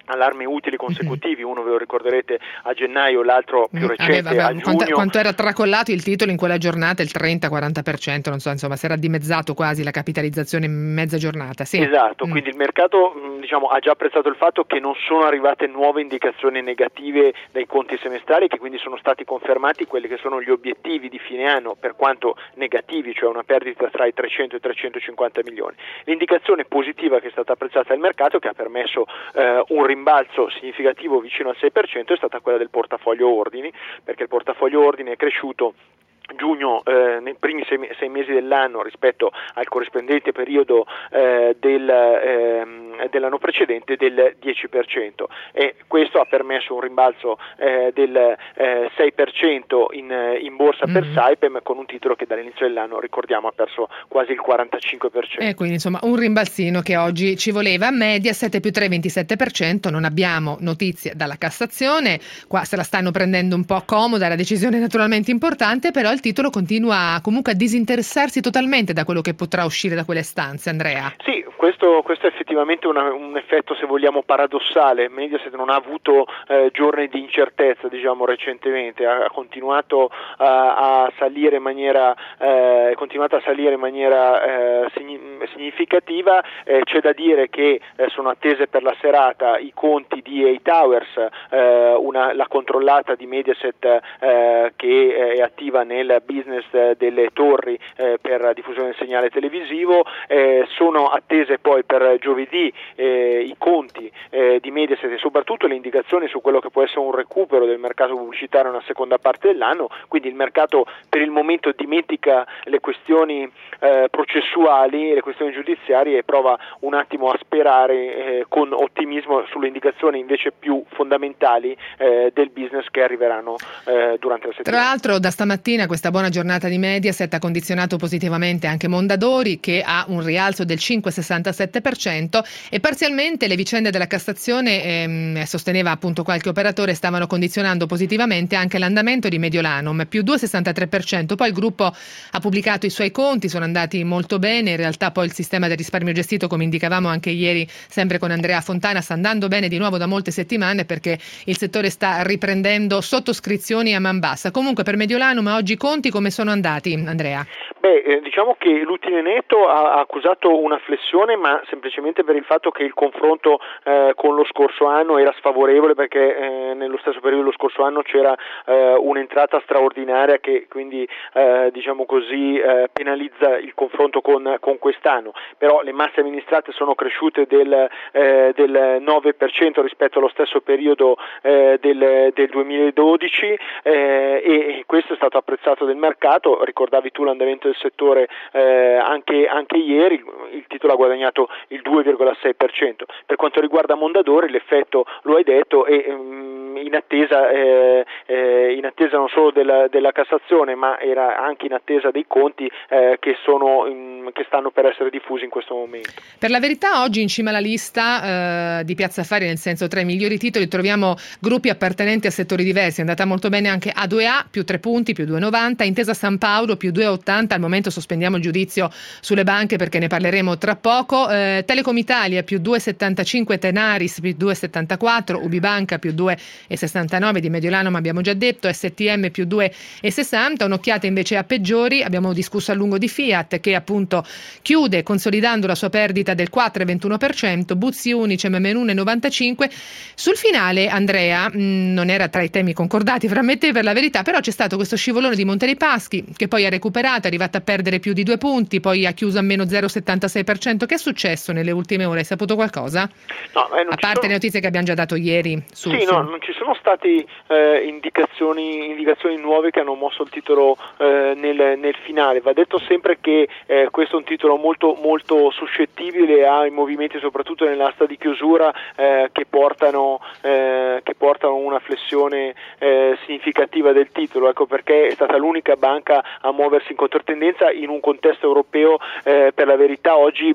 allarmi utili consecutivi, uno ve lo ricorderete a gennaio, l'altro più recente aveva, aveva, a giugno. Quanto, quanto era tracollato il titolo in quella giornata, il trenta quaranta per cento, non so, insomma, si era dimezzato quasi la capitalizzazione in mezza giornata. Sì. Esatto, mm. quindi il mercato diciamo ha già apprezzato il fatto che non sono arrivate nuove indicazioni negative dai conti semestrali, che quindi sono stati confermati quelli che sono gli obiettivi di fine anno, per quanto negativi, cioè una perdita tra i trecento e i trecentocinquanta milioni. L'indicazione positiva che è stata apprezzata dal mercato, che ha permesso eh, un rimbalzo significativo vicino al sei per cento, è stata quella del portafoglio ordini, perché il portafoglio ordini è cresciuto giugno eh, nei primi sei, sei mesi dell'anno rispetto al corrispondente periodo eh, del, eh, dell'anno precedente del dieci per cento, e questo ha permesso un rimbalzo eh, del eh, sei per cento in, in borsa per mm-hmm. Saipem, con un titolo che dall'inizio dell'anno, ricordiamo, ha perso quasi il quarantacinque per cento. E quindi insomma un rimbalzino che oggi ci voleva. Mediaset più tre virgola ventisette per cento, non abbiamo notizie dalla Cassazione, qua se la stanno prendendo un po' comoda, la decisione è naturalmente importante, però il titolo continua comunque a disinteressarsi totalmente da quello che potrà uscire da quelle stanze, Andrea. Sì, questo, questo è effettivamente una, un effetto, se vogliamo, paradossale. Mediaset non ha avuto eh, giorni di incertezza, diciamo, recentemente, ha, ha continuato a, a salire in maniera eh, continuato a salire in maniera eh, significativa. Eh, c'è da dire che eh, sono attese per la serata i conti di A Towers, eh, una, la controllata di Mediaset eh, che è attiva nel business delle torri eh, per diffusione del segnale televisivo. Eh, sono attese poi per giovedì eh, i conti eh, di Mediaset e soprattutto le indicazioni su quello che può essere un recupero del mercato pubblicitario nella seconda parte dell'anno. Quindi il mercato per il momento dimentica le questioni eh, processuali, le questioni giudiziarie, e prova un attimo a sperare eh, con ottimismo sulle indicazioni invece più fondamentali eh, del business che arriveranno eh, durante la settimana. Tra l'altro da stamattina questa buona giornata di Mediaset ha condizionato positivamente anche Mondadori, che ha un rialzo del cinque virgola sessantasette per cento, e parzialmente le vicende della Cassazione, ehm, sosteneva appunto qualche operatore, stavano condizionando positivamente anche l'andamento di Mediolanum, più due virgola sessantatré per cento. Poi il gruppo ha pubblicato i suoi conti, sono andati molto bene, in realtà poi il sistema del risparmio gestito, come indicavamo anche ieri sempre con Andrea Fontana, sta andando bene di nuovo da molte settimane, perché il settore sta riprendendo sottoscrizioni a man bassa. Comunque per Mediolanum oggi i conti come sono andati, Andrea? Beh, eh, diciamo che l'utile netto ha, ha accusato una flessione, ma semplicemente per il fatto che il confronto eh, con lo scorso anno era sfavorevole, perché eh, nello stesso periodo dello scorso anno c'era eh, un'entrata straordinaria che quindi eh, diciamo così eh, penalizza il confronto con, con quest'anno. Però le masse amministrate sono cresciute del, eh, del nove per cento rispetto allo stesso periodo eh, del, del duemiladodici eh, e questo è stato apprezzato del mercato. Ricordavi tu l'andamento del settore eh, anche, anche ieri, il titolo ha guadagnato il due virgola sei per cento. Per quanto riguarda Mondadori l'effetto lo hai detto, e um, in attesa eh, eh, in attesa non solo della, della Cassazione, ma era anche in attesa dei conti eh, che sono in, che stanno per essere diffusi in questo momento. Per la verità oggi in cima alla lista eh, di Piazza Affari, nel senso tra i migliori titoli, troviamo gruppi appartenenti a settori diversi. È andata molto bene anche A due A, più tre punti, più due virgola novanta, Intesa San Paolo, più due virgola ottanta. Al momento sospendiamo il giudizio sulle banche perché ne parleremo tra poco. eh, Telecom Italia più due virgola settantacinque, Tenaris più due virgola settantaquattro, Ubibanca più due virgola sessantanove, di Mediolanum abbiamo già detto, S T M più due virgola sessanta. Un'occhiata invece a peggiori, abbiamo discusso a lungo di Fiat, che appunto chiude consolidando la sua perdita del quattro virgola ventuno per cento, Buzzi Unicem meno uno virgola novantacinque. Sul finale, Andrea, mh, non era tra i temi concordati fra me e te per la verità, però c'è stato questo scivolone di Monte dei Paschi che poi ha recuperato, è arrivata a perdere più di due punti, poi ha chiuso a meno zero virgola settantasei per cento. Che è successo nelle ultime ore? Hai saputo qualcosa? No, eh, non a parte sono... le notizie che abbiamo già dato ieri. Su, sì, su... no, non ci sono stati eh, indicazioni, indicazioni nuove che hanno mosso il titolo eh, nel, nel finale. Va detto sempre che eh, questo è un titolo molto, molto suscettibile ai movimenti, soprattutto nell'asta di chiusura, eh, che portano eh, che portano una flessione eh, significativa del titolo. Ecco perché è stata l'unica banca a muoversi in controtendenza in un contesto europeo eh, per la verità oggi mh, piuttosto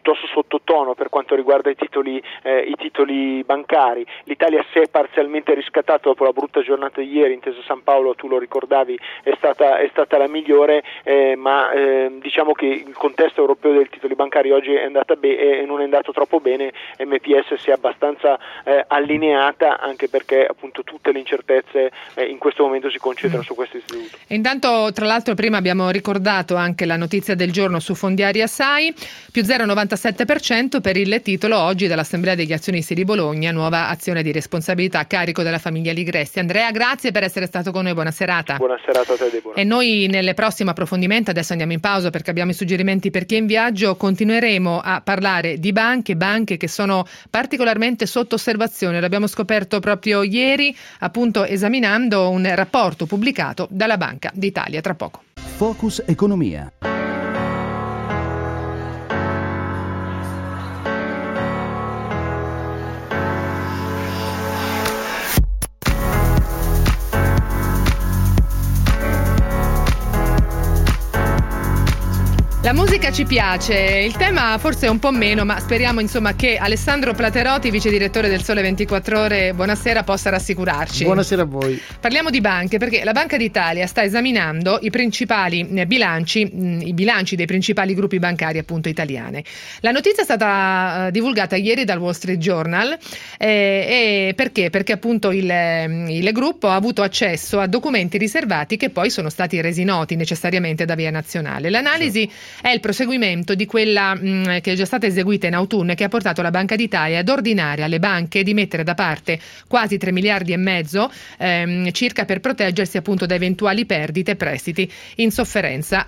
piuttosto sottotono per quanto riguarda i titoli, eh, i titoli bancari. L'Italia si è parzialmente riscattato dopo la brutta giornata di ieri, Intesa San Paolo, tu lo ricordavi, è stata, è stata la migliore, eh, ma eh, diciamo che il contesto europeo dei titoli bancari oggi è andata be- e non è andato troppo bene. M P S si è abbastanza eh, allineata, anche perché appunto tutte le incertezze eh, in questo momento si concentrano mm. su questo istituto. E intanto, tra l'altro, prima abbiamo ricordato anche la notizia del giorno su Fondiaria S A I, più zero virgola novantasette per cento per il titolo oggi dell'Assemblea degli azionisti di Bologna, nuova azione di responsabilità a carico della famiglia Ligresti. Andrea, grazie per essere stato con noi, buona serata. Buona serata a te, Deborah. E noi nelle prossime approfondimenti, adesso andiamo in pausa perché abbiamo i suggerimenti per chi è in viaggio, continueremo a parlare di banche, banche che sono particolarmente sotto osservazione. L'abbiamo scoperto proprio ieri, appunto esaminando un rapporto pubblicato dalla Banca d'Italia. Tra poco. Focus Economia. La musica ci piace, il tema forse un po' meno, ma speriamo insomma che Alessandro Platerotti, vice direttore del Sole ventiquattro Ore, buonasera, possa rassicurarci. Buonasera a voi. Parliamo di banche perché la Banca d'Italia sta esaminando i principali bilanci, i bilanci dei principali gruppi bancari appunto italiane. La notizia è stata uh, divulgata ieri dal Wall Street Journal eh, e perché? Perché appunto il, il gruppo ha avuto accesso a documenti riservati che poi sono stati resi noti necessariamente da via nazionale. L'analisi sì. è il proseguimento di quella mh, che è già stata eseguita in autunno e che ha portato la Banca d'Italia ad ordinare alle banche di mettere da parte quasi tre miliardi e mezzo ehm, circa per proteggersi appunto da eventuali perdite e prestiti in sofferenza.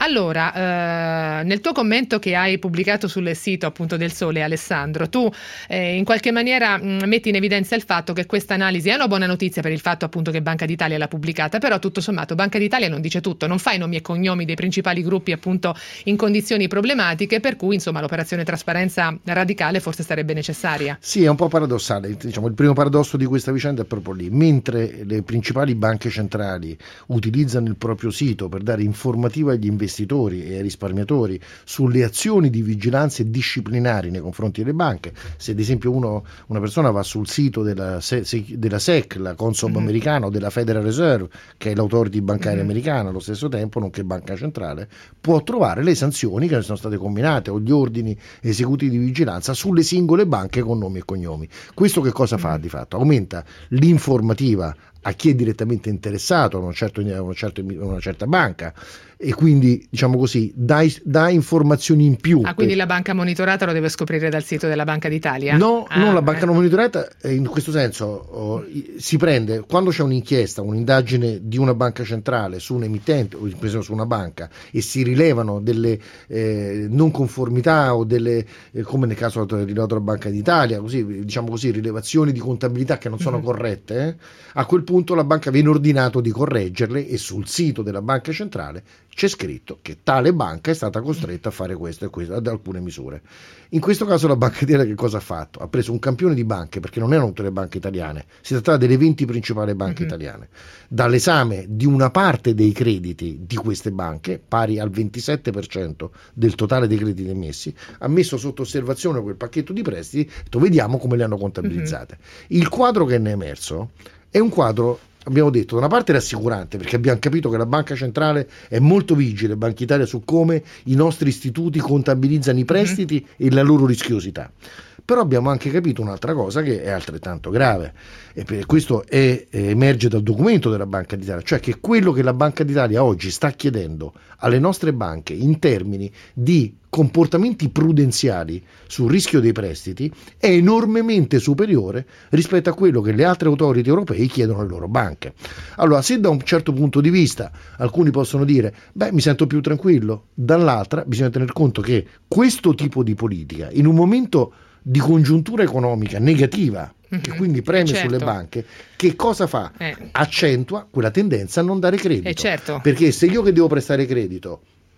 Allora, eh, nel tuo commento che hai pubblicato sul sito appunto del Sole, Alessandro, tu eh, in qualche maniera mh, metti in evidenza il fatto che questa analisi è una buona notizia per il fatto appunto che Banca d'Italia l'ha pubblicata, però tutto sommato Banca d'Italia non dice tutto, non fa i nomi e cognomi dei principali gruppi appunto in condizioni problematiche, per cui insomma l'operazione trasparenza radicale forse sarebbe necessaria. Sì, è un po' paradossale, diciamo il primo paradosso di questa vicenda è proprio lì, mentre le principali banche centrali utilizzano il proprio sito per dare informativa agli investitori e ai risparmiatori sulle azioni di vigilanza e disciplinari nei confronti delle banche. Se ad esempio uno, una persona va sul sito della, se, della S E C, la Consob mm-hmm. americana, o della Federal Reserve, che è l'autority bancaria mm-hmm. americana allo stesso tempo, nonché banca centrale, può trovare le sanzioni che sono state combinate o gli ordini esecutivi di vigilanza sulle singole banche con nomi e cognomi. Questo che cosa fa di fatto? Aumenta l'informativa a chi è direttamente interessato a una, certo, una, certa, una certa banca e quindi diciamo così dà, dà informazioni in più. Ah, quindi per... la banca monitorata lo deve scoprire dal sito della Banca d'Italia? No, ah, non la banca eh. non monitorata, in questo senso oh, si prende, quando c'è un'inchiesta, un'indagine di una banca centrale su un emittente o per esempio su una banca e si rilevano delle eh, non conformità o delle, eh, come nel caso rilevato dalla Banca d'Italia, così diciamo così, rilevazioni di contabilità che non sono mm-hmm. corrette, eh, a quel punto la banca viene ordinato di correggerle e sul sito della banca centrale c'è scritto che tale banca è stata costretta a fare questo e questo, ad alcune misure. In questo caso la Banca d'Italia che cosa ha fatto? Ha preso un campione di banche, perché non erano tutte le banche italiane, si trattava delle venti principali banche mm-hmm. italiane, dall'esame di una parte dei crediti di queste banche, pari al ventisette per cento del totale dei crediti emessi, ha messo sotto osservazione quel pacchetto di prestiti, vediamo come le hanno contabilizzate. Mm-hmm. Il quadro che ne è emerso è un quadro, abbiamo detto, da una parte rassicurante, perché abbiamo capito che la Banca Centrale è molto vigile, Banca Italia, su come i nostri istituti contabilizzano i prestiti mm-hmm. e la loro rischiosità. Però abbiamo anche capito un'altra cosa che è altrettanto grave, e per questo è, emerge dal documento della Banca d'Italia, cioè che quello che la Banca d'Italia oggi sta chiedendo alle nostre banche in termini di comportamenti prudenziali sul rischio dei prestiti è enormemente superiore rispetto a quello che le altre autority europee chiedono alle loro banche. Allora, se da un certo punto di vista alcuni possono dire beh, mi sento più tranquillo, dall'altra bisogna tener conto che questo tipo di politica in un momento di congiuntura economica negativa, mm-hmm. che quindi preme certo. sulle banche, che cosa fa? Eh. Accentua quella tendenza a non dare credito. Eh certo. Perché se io che devo prestare credito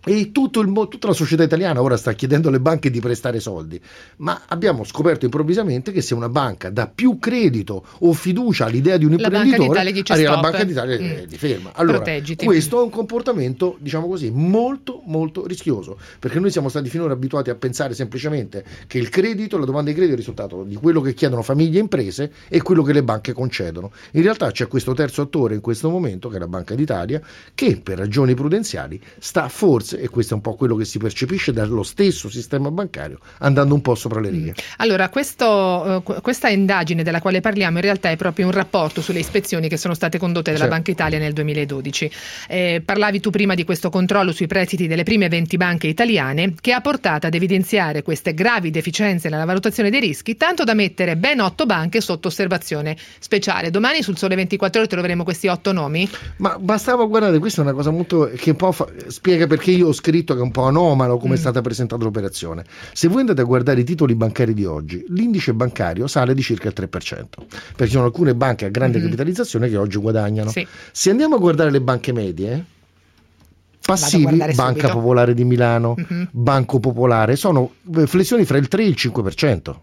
E tutto il, tutta la società italiana ora sta chiedendo alle banche di prestare soldi, ma abbiamo scoperto improvvisamente che se una banca dà più credito o fiducia all'idea di un la imprenditore, arriva la stop. Banca d'Italia mm. e li ferma. Allora, Proteggiti. questo è un comportamento, diciamo così, molto molto rischioso, perché noi siamo stati finora abituati a pensare semplicemente che il credito, la domanda di credito è il risultato di quello che chiedono famiglie e imprese e quello che le banche concedono. In realtà c'è questo terzo attore in questo momento, che è la Banca d'Italia, che per ragioni prudenziali sta forse, e questo è un po' quello che si percepisce dallo stesso sistema bancario, andando un po' sopra le righe. Allora, questo, uh, questa indagine della quale parliamo in realtà è proprio un rapporto sulle ispezioni che sono state condotte dalla Certo. Banca Italia nel duemiladodici. Eh, parlavi tu prima di questo controllo sui prestiti delle prime venti banche italiane, che ha portato ad evidenziare queste gravi deficienze nella valutazione dei rischi, tanto da mettere ben otto banche sotto osservazione speciale. Domani sul Sole ventiquattro Ore troveremo questi otto nomi? Ma bastava guardare, questa è una cosa molto che un po' fa, spiega perché io ho scritto che è un po' anomalo come mm. è stata presentata l'operazione. Se voi andate a guardare i titoli bancari di oggi, l'indice bancario sale di circa il tre per cento, perché ci sono alcune banche a grande mm-hmm. capitalizzazione che oggi guadagnano. Sì. Se andiamo a guardare le banche medie, passivi, Banca subito. Popolare di Milano, mm-hmm. Banco Popolare, sono flessioni fra il tre e il cinque per cento.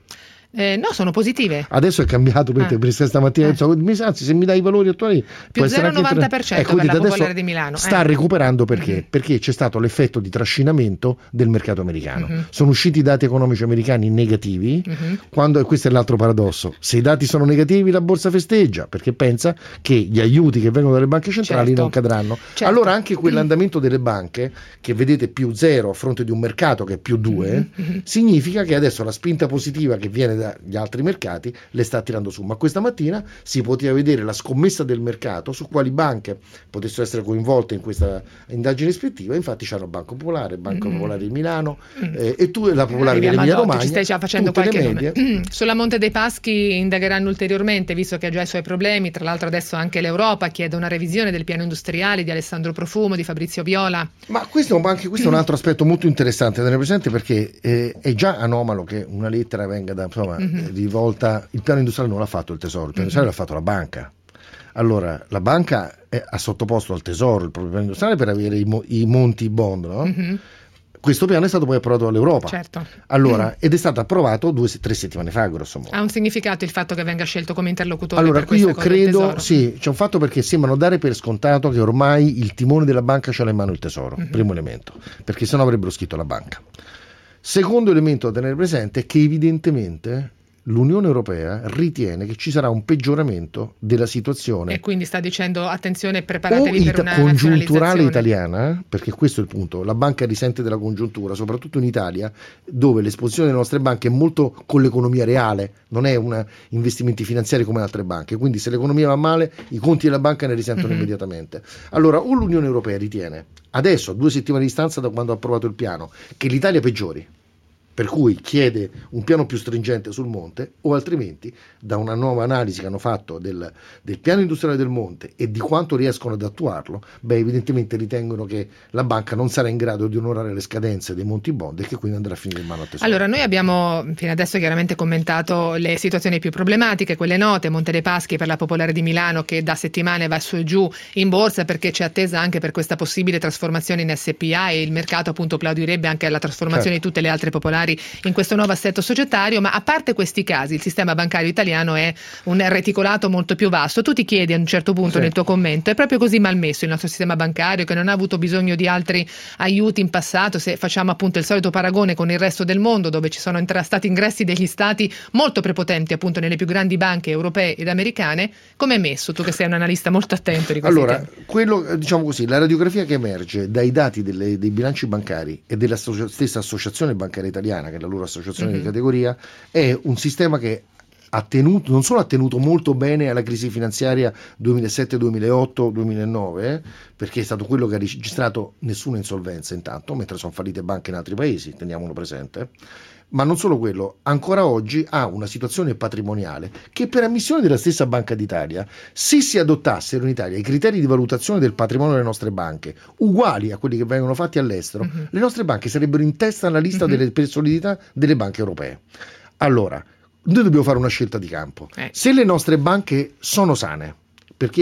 Eh, no, sono positive. Adesso è cambiato perché ah. per stamattina eh. anzi, se mi dai i valori attuali più zero virgola novanta per cento ecco, per la Popolare di Milano sta eh. recuperando perché? Mm-hmm. Perché c'è stato l'effetto di trascinamento del mercato americano. Mm-hmm. Sono usciti i dati economici americani negativi, mm-hmm. quando, e questo è l'altro paradosso, se i dati sono negativi la borsa festeggia perché pensa che gli aiuti che vengono dalle banche centrali certo. non cadranno. Certo. Allora anche quell'andamento delle banche che vedete più zero a fronte di un mercato che è più due mm-hmm. significa che adesso la spinta positiva che viene dagli altri mercati le sta tirando su, ma questa mattina si poteva vedere la scommessa del mercato su quali banche potessero essere coinvolte in questa indagine ispettiva. Infatti c'era Banco Popolare, Banco mm. Popolare di Milano mm. eh, e tu la Popolare dell'Emilia Romagna. Ci stai già facendo qualche nome. Mm. Sulla Monte dei Paschi indagheranno ulteriormente, visto che ha già i suoi problemi. Tra l'altro adesso anche l'Europa chiede una revisione del piano industriale di Alessandro Profumo, di Fabrizio Viola. Ma questo, anche questo è un altro aspetto molto interessante da tenere presente, perché eh, è già anomalo che una lettera venga da insomma mm-hmm. rivolta. Il piano industriale non l'ha fatto il Tesoro, il piano industriale mm-hmm. l'ha fatto la banca. Allora la banca è, ha sottoposto al Tesoro il proprio piano industriale per avere i, mo, i monti bond, no? Mm-hmm. Questo piano è stato poi approvato dall'Europa. Certo. Allora, mm. ed è stato approvato due, tre settimane fa, grosso modo. Ha un significato il fatto che venga scelto come interlocutore? Allora, per questa io cosa credo, sì, c'è un fatto perché sembrano dare per scontato che ormai il timone della banca ce l'ha in mano il Tesoro, mm-hmm. primo elemento, perché sennò avrebbero scritto la banca. Secondo elemento da tenere presente è che evidentemente l'Unione Europea ritiene che ci sarà un peggioramento della situazione. E quindi sta dicendo attenzione, preparatevi ita- per una congiunturale italiana, perché questo è il punto. La banca risente della congiuntura, soprattutto in Italia, dove l'esposizione delle nostre banche è molto con l'economia reale, non è un investimenti finanziari come altre banche. Quindi se l'economia va male, i conti della banca ne risentono mm-hmm. immediatamente. Allora, o l'Unione Europea ritiene, adesso, a due settimane di distanza da quando ha approvato il piano, che l'Italia peggiori, per cui chiede un piano più stringente sul monte, o altrimenti da una nuova analisi che hanno fatto del, del piano industriale del monte e di quanto riescono ad attuarlo, beh, evidentemente ritengono che la banca non sarà in grado di onorare le scadenze dei monti bond e che quindi andrà a finire in mano al Tesoro. Allora, noi abbiamo fino adesso chiaramente commentato le situazioni più problematiche, quelle note, Monte dei Paschi per la Popolare di Milano che da settimane va su e giù in borsa perché c'è attesa anche per questa possibile trasformazione in S P A e il mercato appunto plaudirebbe anche alla trasformazione certo. di tutte le altre popolari in questo nuovo assetto societario. Ma a parte questi casi, il sistema bancario italiano è un reticolato molto più vasto. Tu ti chiedi a un certo punto sì. nel tuo commento, è proprio così malmesso il nostro sistema bancario che non ha avuto bisogno di altri aiuti in passato? Se facciamo appunto il solito paragone con il resto del mondo, dove ci sono entra- stati ingressi degli stati molto prepotenti appunto nelle più grandi banche europee ed americane, come è messo? Tu che sei un analista molto attento di questi allora, temi. Quello, diciamo così, la radiografia che emerge dai dati delle, dei bilanci bancari e della stessa associazione bancaria italiana, che è la loro associazione mm-hmm. di categoria, è un sistema che ha tenuto, non solo ha tenuto molto bene alla crisi finanziaria duemilasette, duemilaotto, duemilanove, eh, perché è stato quello che ha registrato nessuna insolvenza intanto, mentre sono fallite banche in altri paesi, teniamolo presente. Ma non solo quello, ancora oggi ha una situazione patrimoniale che per ammissione della stessa Banca d'Italia, se si adottassero in Italia i criteri di valutazione del patrimonio delle nostre banche uguali a quelli che vengono fatti all'estero, uh-huh. le nostre banche sarebbero in testa alla lista uh-huh. delle, per solidità delle banche europee. Allora, noi dobbiamo fare una scelta di campo. Eh. Se le nostre banche sono sane, perché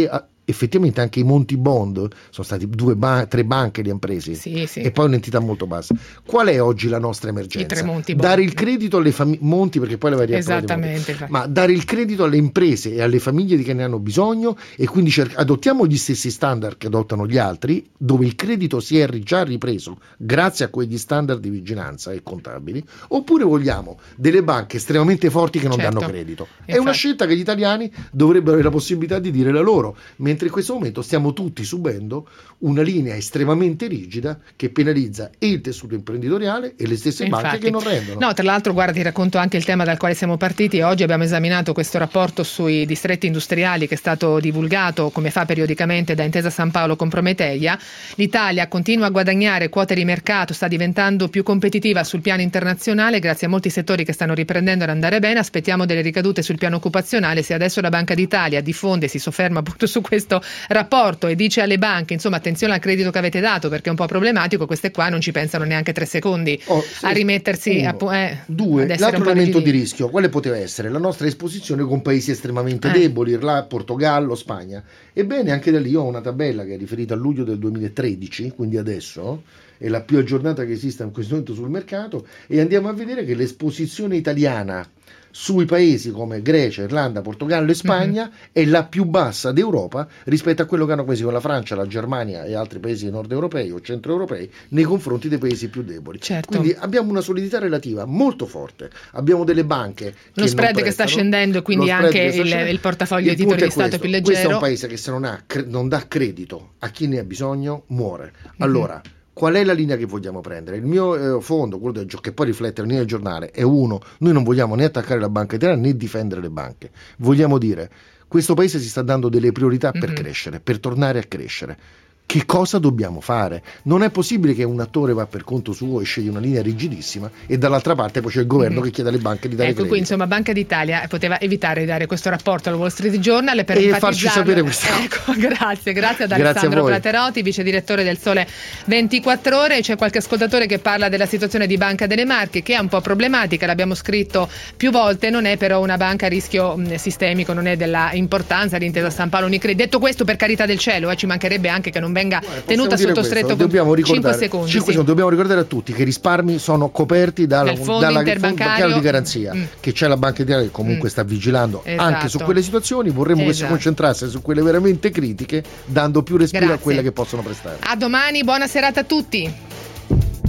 effettivamente anche i Monti Bond sono stati due ba- tre banche li hanno presi, sì, sì. e poi un'entità molto bassa. Qual è oggi la nostra emergenza? I tre Monti Bond. Dare il credito alle famiglie, Monti perché poi le varie esattamente, ma dare il credito alle imprese e alle famiglie di che ne hanno bisogno, e quindi cer- adottiamo gli stessi standard che adottano gli altri, dove il credito si è già ripreso grazie a quegli standard di vigilanza e contabili, oppure vogliamo delle banche estremamente forti che non certo. danno credito. È Infatti. una scelta che gli italiani dovrebbero avere la possibilità di dire la loro, mentre in questo momento stiamo tutti subendo una linea estremamente rigida che penalizza e il tessuto imprenditoriale e le stesse Infatti. banche che non rendono. No, tra l'altro, guarda, ti racconto anche il tema dal quale siamo partiti. Oggi abbiamo esaminato questo rapporto sui distretti industriali che è stato divulgato, come fa periodicamente, da Intesa San Paolo con Prometeia. L'Italia continua a guadagnare quote di mercato, sta diventando più competitiva sul piano internazionale grazie a molti settori che stanno riprendendo ad andare bene. Aspettiamo delle ricadute sul piano occupazionale. Se adesso la Banca d'Italia diffonde, si sofferma appunto su questo rapporto e dice alle banche, insomma, attenzione al credito che avete dato perché è un po' problematico, queste qua non ci pensano neanche tre secondi oh, sì, a rimettersi uno, a, eh, due, ad essere l'altro un po' elemento rigidi. di rischio quale poteva essere? La nostra esposizione con paesi estremamente Eh. deboli, Irlanda, Portogallo, Spagna. Ebbene, anche da lì ho una tabella che è riferita a luglio del duemilatredici, quindi adesso è la più aggiornata che esista in questo momento sul mercato, e andiamo a vedere che l'esposizione italiana sui paesi come Grecia, Irlanda, Portogallo e Spagna mm-hmm. è la più bassa d'Europa rispetto a quello che hanno paesi come la Francia, la Germania e altri paesi nord europei o centroeuropei nei confronti dei paesi più deboli. Certo. Quindi abbiamo una solidità relativa molto forte, abbiamo delle banche che lo spread non che sta prestano, scendendo, quindi anche il, il portafoglio il di titoli di Stato Stato più leggero. Questo è un paese che se non, ha, non dà credito a chi ne ha bisogno muore. Allora mm-hmm. qual è la linea che vogliamo prendere? Il mio eh, fondo, quello del, che poi riflette la linea del giornale, è uno: noi non vogliamo né attaccare la banca italiana né difendere le banche, vogliamo dire questo paese si sta dando delle priorità per mm-hmm. crescere, per tornare a crescere. Che cosa dobbiamo fare? Non è possibile che un attore va per conto suo e sceglie una linea rigidissima e dall'altra parte poi c'è il governo mm-hmm. che chiede alle banche di dare ecco, credito. qui insomma Banca d'Italia poteva evitare di dare questo rapporto al Wall Street Journal per e farci sapere questo. Ecco, grazie, grazie ad Alessandro Platerotti, vice direttore del Sole ventiquattro Ore. C'è qualche ascoltatore che parla della situazione di Banca delle Marche, che è un po' problematica, l'abbiamo scritto più volte, non è però una banca a rischio mh, sistemico, non è della importanza di Intesa San Paolo Unicredit. Detto questo, per carità del cielo, eh, ci mancherebbe anche che non venga Guarda, tenuta sotto stretto con cinque secondi. cinque secondi. Dobbiamo ricordare a tutti che i risparmi sono coperti dalla, Dal fondo dalla interbancario fondo di garanzia, mm. che c'è la Banca d'Italia che comunque mm. sta vigilando esatto. anche su quelle situazioni. Vorremmo esatto. che si concentrasse su quelle veramente critiche, dando più respiro Grazie. a quelle che possono prestare. A domani, buona serata a tutti.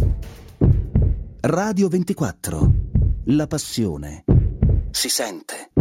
Radio ventiquattro, la passione si sente.